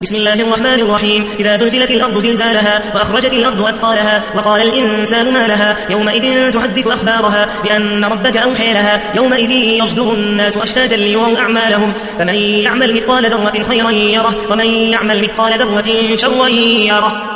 بسم الله الرحمن الرحيم. إذا زلزلت الأرض زلزالها وأخرجت الأرض أثقالها وقال الإنسان ما لها يومئذ تحدث أخبارها بأن ربك أوحي لها يومئذ يصدر الناس أشتاتا ليروا أعمالهم فمن يعمل مثقال ذرة خيرا يره ومن يعمل مثقال ذرة شرا يره.